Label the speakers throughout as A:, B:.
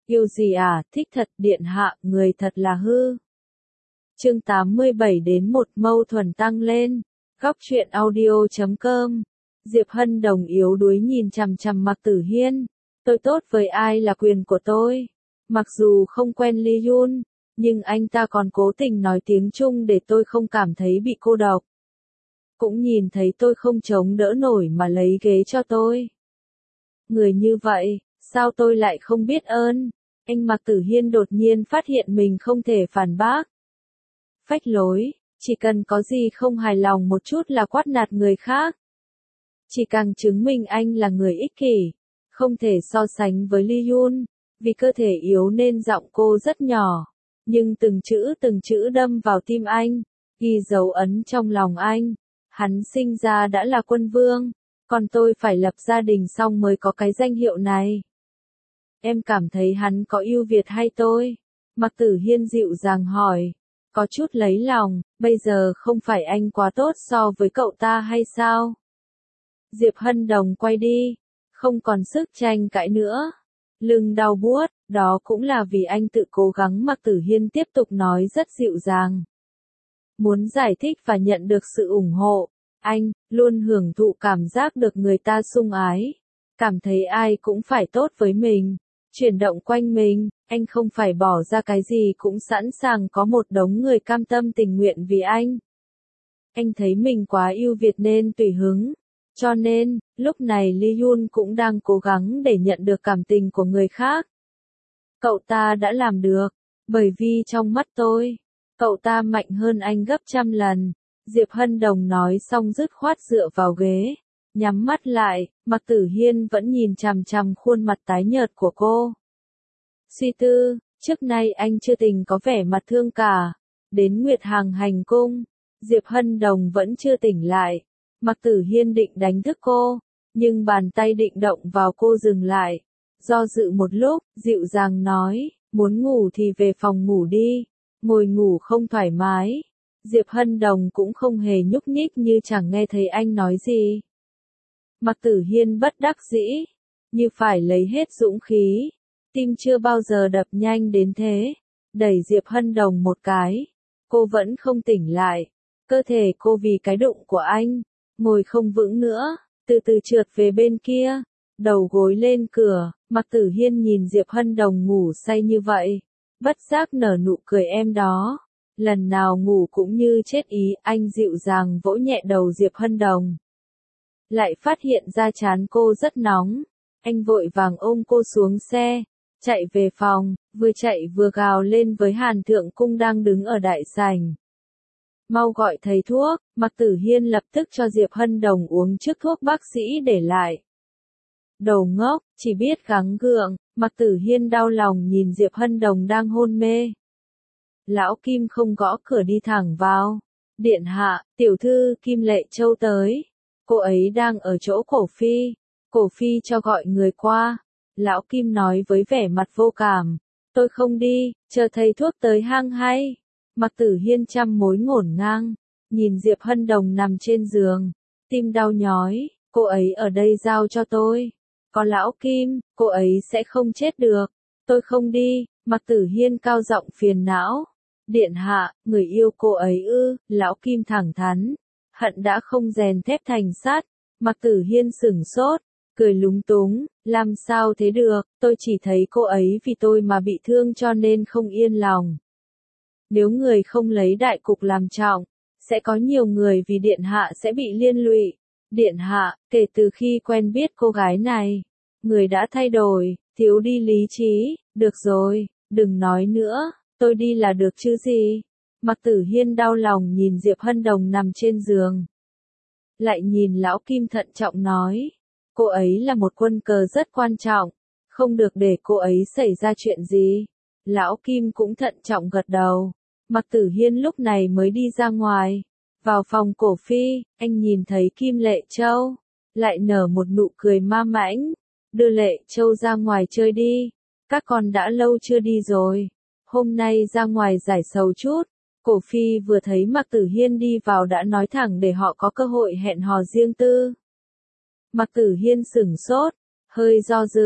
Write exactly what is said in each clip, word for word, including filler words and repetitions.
A: Yêu gì à, thích thật, điện hạ, người thật là hư. Chương tám mươi bảy đến một mâu thuẫn tăng lên. Góc truyện audio chấm com. Diệp Hân Đồng yếu đuối nhìn chằm chằm Mạc Tử Hiên. Tôi tốt với ai là quyền của tôi. Mặc dù không quen Lee Yun, nhưng anh ta còn cố tình nói tiếng Trung để tôi không cảm thấy bị cô độc. Cũng nhìn thấy tôi không chống đỡ nổi mà lấy ghế cho tôi. Người như vậy, sao tôi lại không biết ơn? Anh Mạc Tử Hiên đột nhiên phát hiện mình không thể phản bác. Phách lối, chỉ cần có gì không hài lòng một chút là quát nạt người khác. Chỉ càng chứng minh anh là người ích kỷ, không thể so sánh với Lee Yun, vì cơ thể yếu nên giọng cô rất nhỏ, nhưng từng chữ từng chữ đâm vào tim anh, ghi dấu ấn trong lòng anh. Hắn sinh ra đã là quân vương, còn tôi phải lập gia đình xong mới có cái danh hiệu này. Em cảm thấy hắn có ưu việt hay tôi? Mạc Tử Hiên dịu dàng hỏi, có chút lấy lòng, bây giờ không phải anh quá tốt so với cậu ta hay sao? Diệp Hân Đồng quay đi, không còn sức tranh cãi nữa. Lưng đau buốt, đó cũng là vì anh tự cố gắng. Mạc Tử Hiên tiếp tục nói rất dịu dàng. Muốn giải thích và nhận được sự ủng hộ, anh luôn hưởng thụ cảm giác được người ta sủng ái, cảm thấy ai cũng phải tốt với mình, chuyển động quanh mình, anh không phải bỏ ra cái gì cũng sẵn sàng có một đống người cam tâm tình nguyện vì anh. Anh thấy mình quá ưu việt nên tùy hứng, cho nên, lúc này Lee Yun cũng đang cố gắng để nhận được cảm tình của người khác. Cậu ta đã làm được, bởi vì trong mắt tôi, cậu ta mạnh hơn anh gấp trăm lần. Diệp Hân Đồng nói xong dứt khoát dựa vào ghế, nhắm mắt lại. Mạc Tử Hiên vẫn nhìn chằm chằm khuôn mặt tái nhợt của cô. Suy tư, trước nay anh chưa từng có vẻ mặt thương cả. Đến Nguyệt Hàng hành cung, Diệp Hân Đồng vẫn chưa tỉnh lại. Mạc Tử Hiên định đánh thức cô, nhưng bàn tay định động vào cô dừng lại. Do dự một lúc, dịu dàng nói, muốn ngủ thì về phòng ngủ đi, ngồi ngủ không thoải mái. Diệp Hân Đồng cũng không hề nhúc nhích như chẳng nghe thấy anh nói gì. Mạc Tử Hiên bất đắc dĩ, như phải lấy hết dũng khí, tim chưa bao giờ đập nhanh đến thế, đẩy Diệp Hân Đồng một cái. Cô vẫn không tỉnh lại, cơ thể cô vì cái đụng của anh, ngồi không vững nữa, từ từ trượt về bên kia, đầu gối lên cửa. Mạc Tử Hiên nhìn Diệp Hân Đồng ngủ say như vậy, bất giác nở nụ cười em đó. Lần nào ngủ cũng như chết ý, anh dịu dàng vỗ nhẹ đầu Diệp Hân Đồng. Lại phát hiện ra trán cô rất nóng, anh vội vàng ôm cô xuống xe, chạy về phòng, vừa chạy vừa gào lên với Hàn Thượng Cung đang đứng ở đại sảnh. Mau gọi thầy thuốc. Mạc Tử Hiên lập tức cho Diệp Hân Đồng uống trước thuốc bác sĩ để lại. Đồ ngốc, chỉ biết gắng gượng. Mạc Tử Hiên đau lòng nhìn Diệp Hân Đồng đang hôn mê. Lão Kim không gõ cửa đi thẳng vào. Điện hạ, tiểu thư Kim Lệ Châu tới. Cô ấy đang ở chỗ Cổ Phi. Cổ Phi cho gọi người qua. Lão Kim nói với vẻ mặt vô cảm. Tôi không đi, chờ thầy thuốc tới hang hay. Mạc Tử Hiên trăm mối ngổn ngang, nhìn Diệp Hân Đồng nằm trên giường, tim đau nhói. Cô ấy ở đây giao cho tôi. Có Lão Kim, cô ấy sẽ không chết được. Tôi không đi. Mạc Tử Hiên cao giọng phiền não. Điện hạ, người yêu cô ấy ư? Lão Kim thẳng thắn, hận đã không rèn thép thành sắt. Mạc Tử Hiên sửng sốt, cười lúng túng, làm sao thế được, tôi chỉ thấy cô ấy vì tôi mà bị thương cho nên không yên lòng. Nếu người không lấy đại cục làm trọng, sẽ có nhiều người vì điện hạ sẽ bị liên lụy. Điện hạ, kể từ khi quen biết cô gái này, người đã thay đổi, thiếu đi lý trí. Được rồi, đừng nói nữa, tôi đi là được chứ gì. Mạc Tử Hiên đau lòng nhìn Diệp Hân Đồng nằm trên giường. Lại nhìn Lão Kim thận trọng nói, cô ấy là một quân cờ rất quan trọng, không được để cô ấy xảy ra chuyện gì. Lão Kim cũng thận trọng gật đầu. Mạc Tử Hiên lúc này mới đi ra ngoài. Vào phòng Cổ Phi, anh nhìn thấy Kim Lệ Châu, lại nở một nụ cười ma mãnh. Đưa Lệ Châu ra ngoài chơi đi, các con đã lâu chưa đi rồi. Hôm nay ra ngoài giải sầu chút. Cổ Phi vừa thấy Mạc Tử Hiên đi vào đã nói thẳng để họ có cơ hội hẹn hò riêng tư. Mạc Tử Hiên sửng sốt, hơi do dự,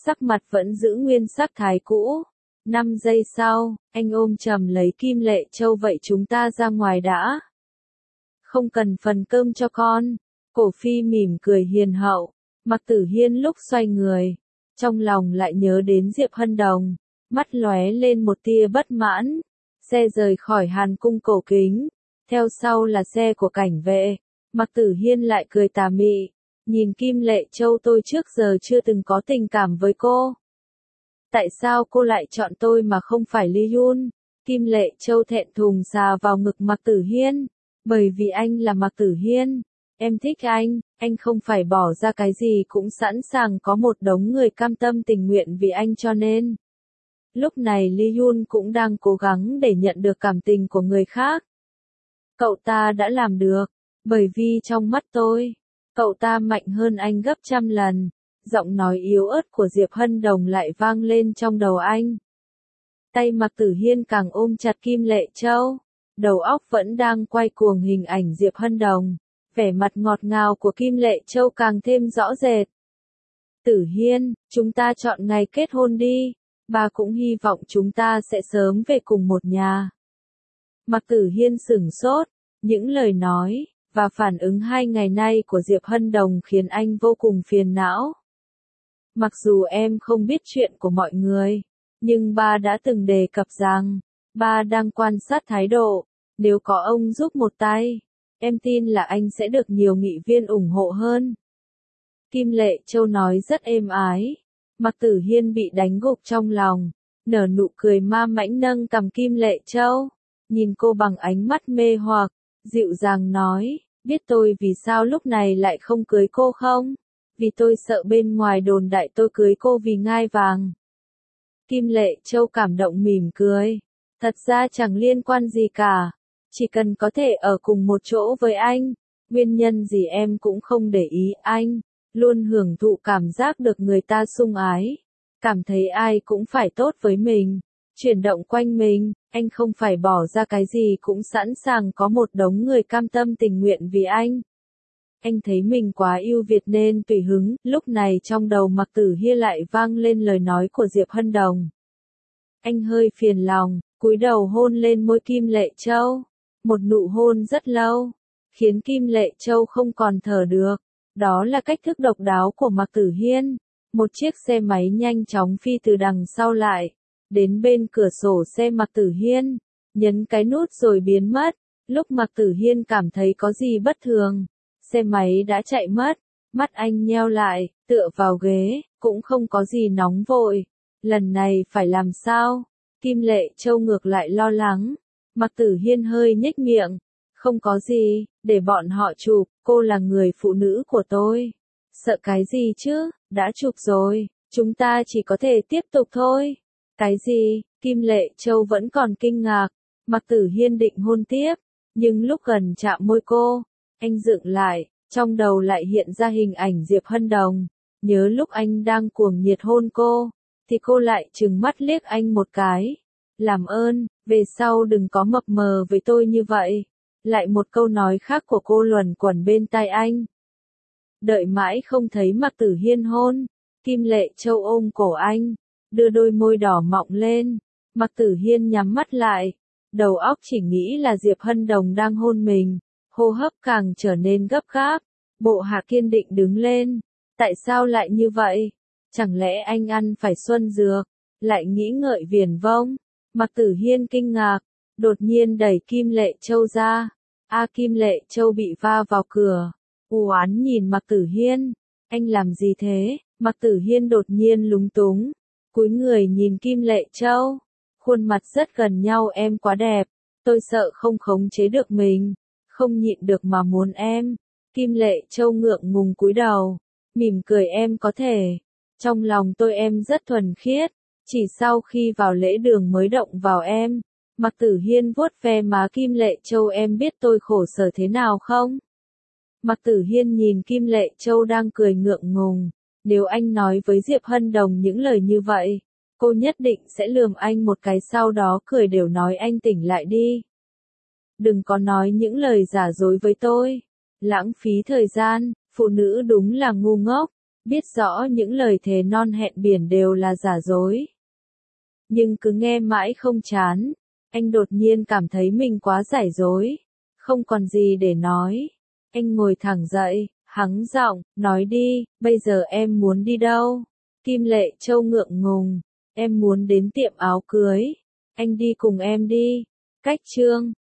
A: sắc mặt vẫn giữ nguyên sắc thái cũ. Năm giây sau, anh ôm chầm lấy Kim Lệ Châu, vậy chúng ta ra ngoài đã. Không cần phần cơm cho con. Cổ Phi mỉm cười hiền hậu. Mạc Tử Hiên lúc xoay người, trong lòng lại nhớ đến Diệp Hân Đồng, mắt lóe lên một tia bất mãn. Xe rời khỏi Hàn Cung cổ kính, theo sau là xe của cảnh vệ. Mạc Tử Hiên lại cười tà mị, nhìn Kim Lệ Châu, tôi trước giờ chưa từng có tình cảm với cô. Tại sao cô lại chọn tôi mà không phải Ly Yun? Kim Lệ Châu thẹn thùng xà vào ngực Mạc Tử Hiên, bởi vì anh là Mạc Tử Hiên. Em thích anh, anh không phải bỏ ra cái gì cũng sẵn sàng có một đống người cam tâm tình nguyện vì anh cho nên. Lúc này Ly Yun cũng đang cố gắng để nhận được cảm tình của người khác. Cậu ta đã làm được, bởi vì trong mắt tôi, cậu ta mạnh hơn anh gấp trăm lần. Giọng nói yếu ớt của Diệp Hân Đồng lại vang lên trong đầu anh. Tay Mạc Tử Hiên càng ôm chặt Kim Lệ Châu, đầu óc vẫn đang quay cuồng hình ảnh Diệp Hân Đồng. Vẻ mặt ngọt ngào của Kim Lệ Châu càng thêm rõ rệt. Tử Hiên, chúng ta chọn ngày kết hôn đi, bà cũng hy vọng chúng ta sẽ sớm về cùng một nhà. Mạc Tử Hiên sửng sốt, những lời nói và phản ứng hai ngày nay của Diệp Hân Đồng khiến anh vô cùng phiền não. Mặc dù em không biết chuyện của mọi người, nhưng ba đã từng đề cập rằng, ba đang quan sát thái độ, nếu có ông giúp một tay, em tin là anh sẽ được nhiều nghị viên ủng hộ hơn. Kim Lệ Châu nói rất êm ái. Mạc Tử Hiên bị đánh gục trong lòng, nở nụ cười ma mãnh nâng cằm Kim Lệ Châu, nhìn cô bằng ánh mắt mê hoặc, dịu dàng nói, biết tôi vì sao lúc này lại không cưới cô không? Vì tôi sợ bên ngoài đồn đại tôi cưới cô vì ngai vàng. Kim Lệ Châu cảm động mỉm cười, thật ra chẳng liên quan gì cả, chỉ cần có thể ở cùng một chỗ với anh, nguyên nhân gì em cũng không để ý. Anh luôn hưởng thụ cảm giác được người ta sủng ái, cảm thấy ai cũng phải tốt với mình, chuyển động quanh mình, anh không phải bỏ ra cái gì cũng sẵn sàng có một đống người cam tâm tình nguyện vì anh. Anh thấy mình quá ưu việt nên tùy hứng. Lúc này trong đầu Mạc Tử Hiên lại vang lên lời nói của Diệp Hân Đồng. Anh hơi phiền lòng, cúi đầu hôn lên môi Kim Lệ Châu, một nụ hôn rất lâu, khiến Kim Lệ Châu không còn thở được. Đó là cách thức độc đáo của Mạc Tử Hiên. Một chiếc xe máy nhanh chóng phi từ đằng sau lại, đến bên cửa sổ xe Mạc Tử Hiên, nhấn cái nút rồi biến mất. Lúc Mạc Tử Hiên cảm thấy có gì bất thường, xe máy đã chạy mất, mắt anh nheo lại, tựa vào ghế, cũng không có gì nóng vội. Lần này phải làm sao? Kim Lệ Châu ngược lại lo lắng. Mạc Tử Hiên hơi nhếch miệng, không có gì, để bọn họ chụp, cô là người phụ nữ của tôi. Sợ cái gì chứ, đã chụp rồi, chúng ta chỉ có thể tiếp tục thôi. Cái gì? Kim Lệ Châu vẫn còn kinh ngạc. Mạc Tử Hiên định hôn tiếp, nhưng lúc gần chạm môi cô, anh dựng lại, trong đầu lại hiện ra hình ảnh Diệp Hân Đồng. Nhớ lúc anh đang cuồng nhiệt hôn cô, thì cô lại trừng mắt liếc anh một cái. Làm ơn, về sau đừng có mập mờ với tôi như vậy. Lại một câu nói khác của cô luẩn quẩn bên tai anh. Đợi mãi không thấy Mạc Tử Hiên hôn, Kim Lệ Châu ôm cổ anh, đưa đôi môi đỏ mọng lên. Mạc Tử Hiên nhắm mắt lại, đầu óc chỉ nghĩ là Diệp Hân Đồng đang hôn mình, hô hấp càng trở nên gấp gáp. Bộ Hạ kiên định đứng lên. Tại sao lại như vậy? Chẳng lẽ anh ăn phải xuân dược? Lại nghĩ ngợi viển vông. Mạc Tử Hiên kinh ngạc, đột nhiên đẩy Kim Lệ Châu ra. A Kim Lệ Châu bị va vào cửa, u oán nhìn Mạc Tử Hiên. Anh làm gì thế? Mạc Tử Hiên đột nhiên lúng túng, cúi người nhìn Kim Lệ Châu. Khuôn mặt rất gần nhau, em quá đẹp, tôi sợ không khống chế được mình, không nhịn được mà muốn em. Kim Lệ Châu ngượng ngùng cúi đầu, mỉm cười, em có thể. Trong lòng tôi em rất thuần khiết, chỉ sau khi vào lễ đường mới động vào em. Mạc Tử Hiên vuốt ve má Kim Lệ Châu, em biết tôi khổ sở thế nào không? Mạc Tử Hiên nhìn Kim Lệ Châu đang cười ngượng ngùng. Nếu anh nói với Diệp Hân Đồng những lời như vậy, cô nhất định sẽ lườm anh một cái, sau đó cười đều nói anh tỉnh lại đi. Đừng có nói những lời giả dối với tôi. Lãng phí thời gian, phụ nữ đúng là ngu ngốc. biết rõ những lời thề non hẹn biển đều là giả dối. Nhưng cứ nghe mãi không chán, anh đột nhiên cảm thấy mình quá giải dối, không còn gì để nói. Anh ngồi thẳng dậy, hắng giọng, nói đi, bây giờ em muốn đi đâu? Kim Lệ Châu ngượng ngùng, em muốn đến tiệm áo cưới. Anh đi cùng em đi. Cách chương